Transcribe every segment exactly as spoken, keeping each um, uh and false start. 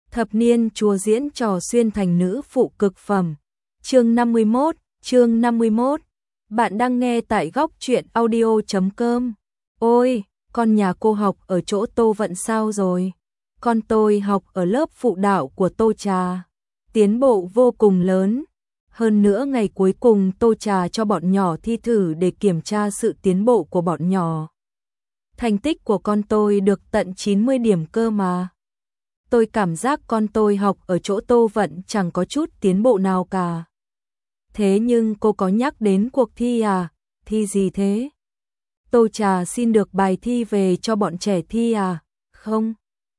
Thập niên chúa diễn trò xuyên thành nữ phụ cực phẩm. Chương năm mươi mốt, chương năm mươi mốt. Bạn đang nghe tại góc truyện audio chấm com. Ôi, con nhà cô học ở chỗ Tô Vận sao rồi? Con tôi học ở lớp phụ đạo của Tô Trà. Tiến bộ vô cùng lớn. Hơn nữa ngày cuối cùng Tô Trà cho bọn nhỏ thi thử để kiểm tra sự tiến bộ của bọn nhỏ. Thành tích của con tôi được tận chín mươi điểm cơ mà. Tôi cảm giác con tôi học ở chỗ Tô Vận chẳng có chút tiến bộ nào cả. Thế nhưng cô có nhắc đến cuộc thi à? Thi gì thế? Tô Trà xin được bài thi về cho bọn trẻ thi à? Không.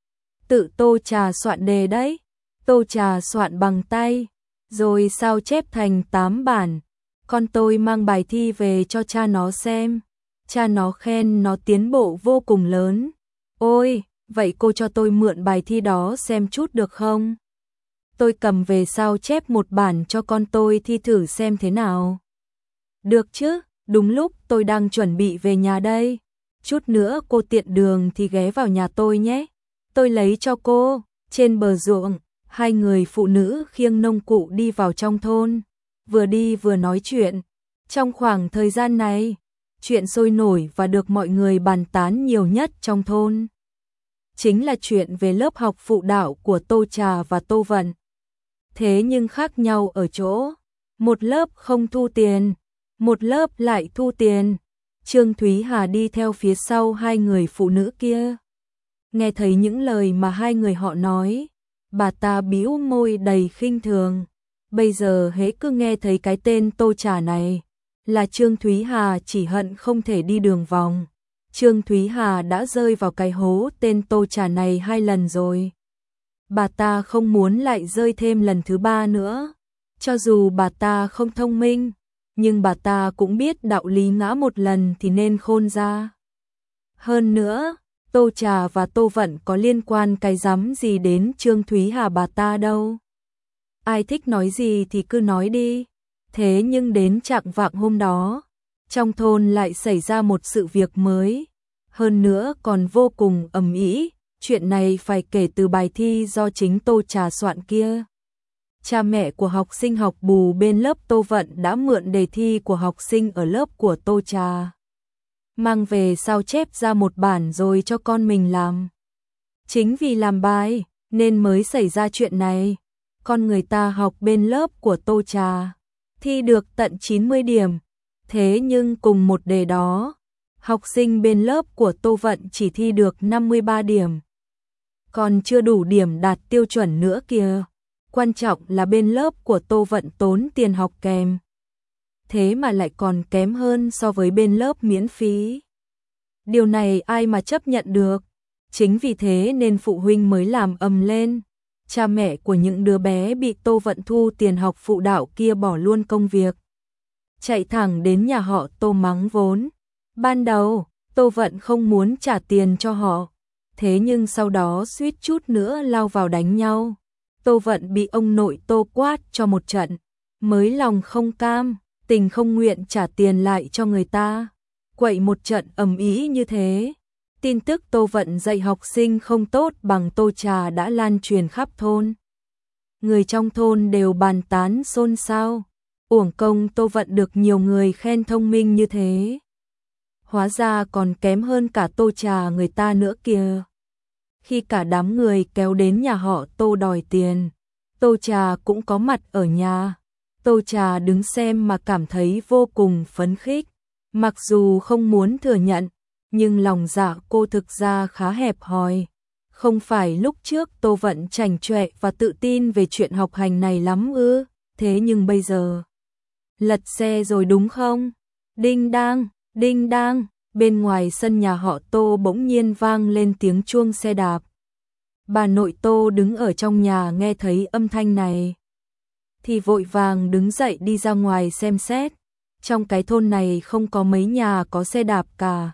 Tự Tô Trà soạn đề đấy. Tô Trà soạn bằng tay, rồi sao chép thành tám bản. Con tôi mang bài thi về cho cha nó xem. Cha nó khen nó tiến bộ vô cùng lớn. Ôi, vậy cô cho tôi mượn bài thi đó xem chút được không? Tôi cầm về sao chép một bản cho con tôi thi thử xem thế nào. Được chứ, đúng lúc tôi đang chuẩn bị về nhà đây. Chút nữa cô tiện đường thì ghé vào nhà tôi nhé. Tôi lấy cho cô. Trên bờ ruộng, hai người phụ nữ khiêng nông cụ đi vào trong thôn. Vừa đi vừa nói chuyện. Trong khoảng thời gian này, chuyện sôi nổi và được mọi người bàn tán nhiều nhất trong thôn chính là chuyện về lớp học phụ đạo của Tô Trà và Tô Vận. Thế nhưng khác nhau ở chỗ, một lớp không thu tiền, một lớp lại thu tiền. Trương Thúy Hà đi theo phía sau hai người phụ nữ kia. Nghe thấy những lời mà hai người họ nói, bà ta bĩu môi đầy khinh thường. Bây giờ hễ cứ nghe thấy cái tên Tô Trà này, là Trương Thúy Hà chỉ hận không thể đi đường vòng. Trương Thúy Hà đã rơi vào cái hố tên Tô Trà này hai lần rồi. Bà ta không muốn lại rơi thêm lần thứ ba nữa. Cho dù bà ta không thông minh, nhưng bà ta cũng biết đạo lý ngã một lần thì nên khôn ra. Hơn nữa, Tô Trà và Tô Vận có liên quan cái rắm gì đến Trương Thúy Hà bà ta đâu. Ai thích nói gì thì cứ nói đi. Thế nhưng đến chạng vạng hôm đó, trong thôn lại xảy ra một sự việc mới, hơn nữa còn vô cùng ầm ĩ. Chuyện này phải kể từ bài thi do chính Tô Trà soạn kia. Cha mẹ của học sinh học bù bên lớp Tô Vận đã mượn đề thi của học sinh ở lớp của Tô Trà, mang về sao chép ra một bản rồi cho con mình làm. Chính vì làm bài nên mới xảy ra chuyện này. Con người ta học bên lớp của Tô Trà thi được tận chín mươi điểm. Thế nhưng cùng một đề đó, học sinh bên lớp của Tô Vận chỉ thi được năm mươi ba điểm. Còn chưa đủ điểm đạt tiêu chuẩn nữa kìa. Quan trọng là bên lớp của Tô Vận tốn tiền học kèm. Thế mà lại còn kém hơn so với bên lớp miễn phí. Điều này ai mà chấp nhận được. Chính vì thế nên phụ huynh mới làm ầm lên. Cha mẹ của những đứa bé bị Tô Vận thu tiền học phụ đạo kia bỏ luôn công việc, chạy thẳng đến nhà họ Tô mắng vốn. Ban đầu, Tô Vận không muốn trả tiền cho họ, thế nhưng sau đó suýt chút nữa lao vào đánh nhau. Tô Vận bị ông nội Tô quát cho một trận, mới lòng không cam, tình không nguyện trả tiền lại cho người ta. Quậy một trận ầm ĩ như thế. Tin tức Tô Vận dạy học sinh không tốt bằng Tô Trà đã lan truyền khắp thôn. Người trong thôn đều bàn tán xôn xao. Uổng công Tô Vận được nhiều người khen thông minh như thế. Hóa ra còn kém hơn cả Tô Trà người ta nữa kìa. Khi cả đám người kéo đến nhà họ Tô đòi tiền, Tô Trà cũng có mặt ở nhà. Tô Trà đứng xem mà cảm thấy vô cùng phấn khích. Mặc dù không muốn thừa nhận, nhưng lòng dạ cô thực ra khá hẹp hòi. Không phải lúc trước Tô Vận chảnh chọe và tự tin về chuyện học hành này lắm ư? Thế nhưng bây giờ, lật xe rồi đúng không? Đinh đang, đinh đang, bên ngoài sân nhà họ Tô bỗng nhiên vang lên tiếng chuông xe đạp. Bà nội Tô đứng ở trong nhà nghe thấy âm thanh này, thì vội vàng đứng dậy đi ra ngoài xem xét. Trong cái thôn này không có mấy nhà có xe đạp cả.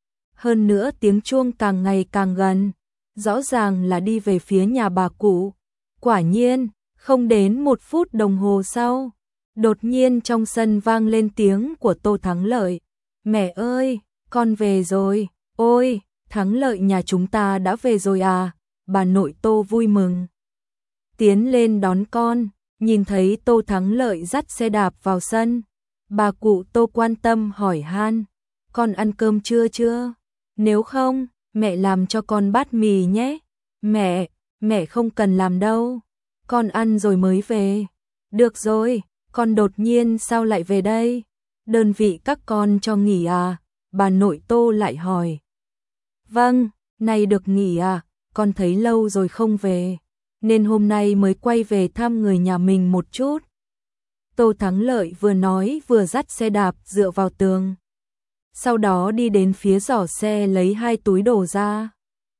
Hơn nữa tiếng chuông càng ngày càng gần, rõ ràng là đi về phía nhà bà cụ. Quả nhiên, không đến một phút đồng hồ sau, đột nhiên trong sân vang lên tiếng của Tô Thắng Lợi. Mẹ ơi, con về rồi. Ôi, Thắng Lợi nhà chúng ta đã về rồi à? Bà nội Tô vui mừng. tiến lên đón con, nhìn thấy Tô Thắng Lợi dắt xe đạp vào sân. Bà cụ Tô quan tâm hỏi han, con ăn cơm trưa chưa? Nếu không, mẹ làm cho con bát mì nhé. Mẹ, mẹ không cần làm đâu, con ăn rồi mới về. Được rồi, con đột nhiên sao lại về đây? Đơn vị các con cho nghỉ à? Bà nội Tô lại hỏi. Vâng, nay được nghỉ à, con thấy lâu rồi không về, nên hôm nay mới quay về thăm người nhà mình một chút. Tô Thắng Lợi vừa nói vừa dắt xe đạp dựa vào tường. Sau đó đi đến phía giỏ xe lấy hai túi đồ ra.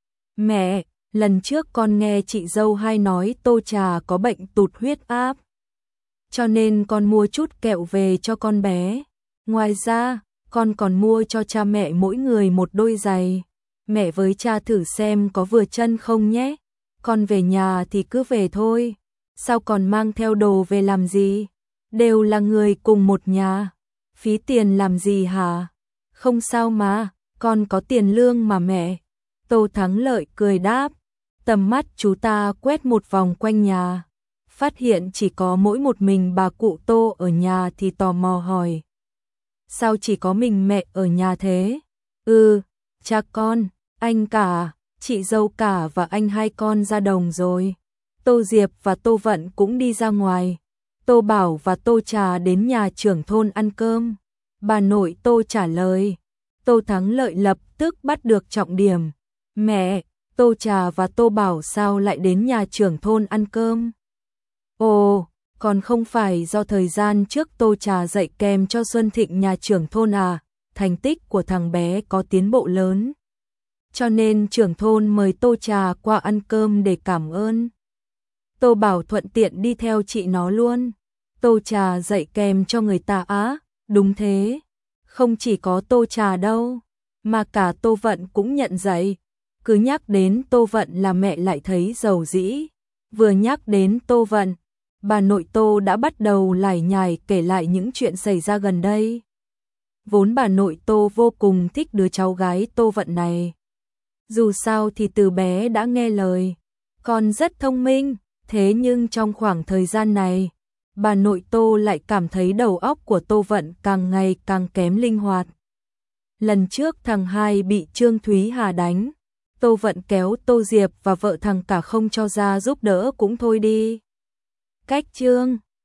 Mẹ, lần trước con nghe chị dâu hai nói Tô Trà có bệnh tụt huyết áp, cho nên con mua chút kẹo về cho con bé. Ngoài ra, con còn mua cho cha mẹ mỗi người một đôi giày. Mẹ với cha thử xem có vừa chân không nhé. Con về nhà thì cứ về thôi. Sao còn mang theo đồ về làm gì? Đều là người cùng một nhà. Phí tiền làm gì hả? Không sao mà, con có tiền lương mà mẹ. Tô Thắng Lợi cười đáp. Tầm mắt chú ta quét một vòng quanh nhà, phát hiện chỉ có mỗi một mình bà cụ Tô ở nhà thì tò mò hỏi. Sao chỉ có mình mẹ ở nhà thế? Ừ, cha con, anh cả, chị dâu cả và anh hai con ra đồng rồi. Tô Diệp và Tô Vận cũng đi ra ngoài. Tô Bảo và Tô Trà đến nhà trưởng thôn ăn cơm. Bà nội Tô trả lời. Tô Thắng Lợi lập tức bắt được trọng điểm. Mẹ, Tô Trà và Tô Bảo sao lại đến nhà trưởng thôn ăn cơm? Ồ, còn không phải do thời gian trước Tô Trà dạy kèm cho Xuân Thịnh nhà trưởng thôn à, thành tích của thằng bé có tiến bộ lớn. Cho nên trưởng thôn mời Tô Trà qua ăn cơm để cảm ơn. Tô Bảo thuận tiện đi theo chị nó luôn. Tô Trà dạy kèm cho người ta á, đúng thế. Không chỉ có Tô Trà đâu, mà cả Tô Vận cũng nhận dạy. Cứ nhắc đến Tô Vận là mẹ lại thấy dầu dĩ. Vừa nhắc đến Tô Vận, bà nội Tô đã bắt đầu lải nhải kể lại những chuyện xảy ra gần đây. Vốn bà nội Tô vô cùng thích đứa cháu gái Tô Vận này. Dù sao thì từ bé đã nghe lời, con rất thông minh, thế nhưng trong khoảng thời gian này, bà nội Tô lại cảm thấy đầu óc của Tô Vận càng ngày càng kém linh hoạt. Lần trước thằng hai bị Trương Thúy Hà đánh, Tô Vận kéo Tô Diệp và vợ thằng cả không cho ra giúp đỡ cũng thôi đi. Cách Trương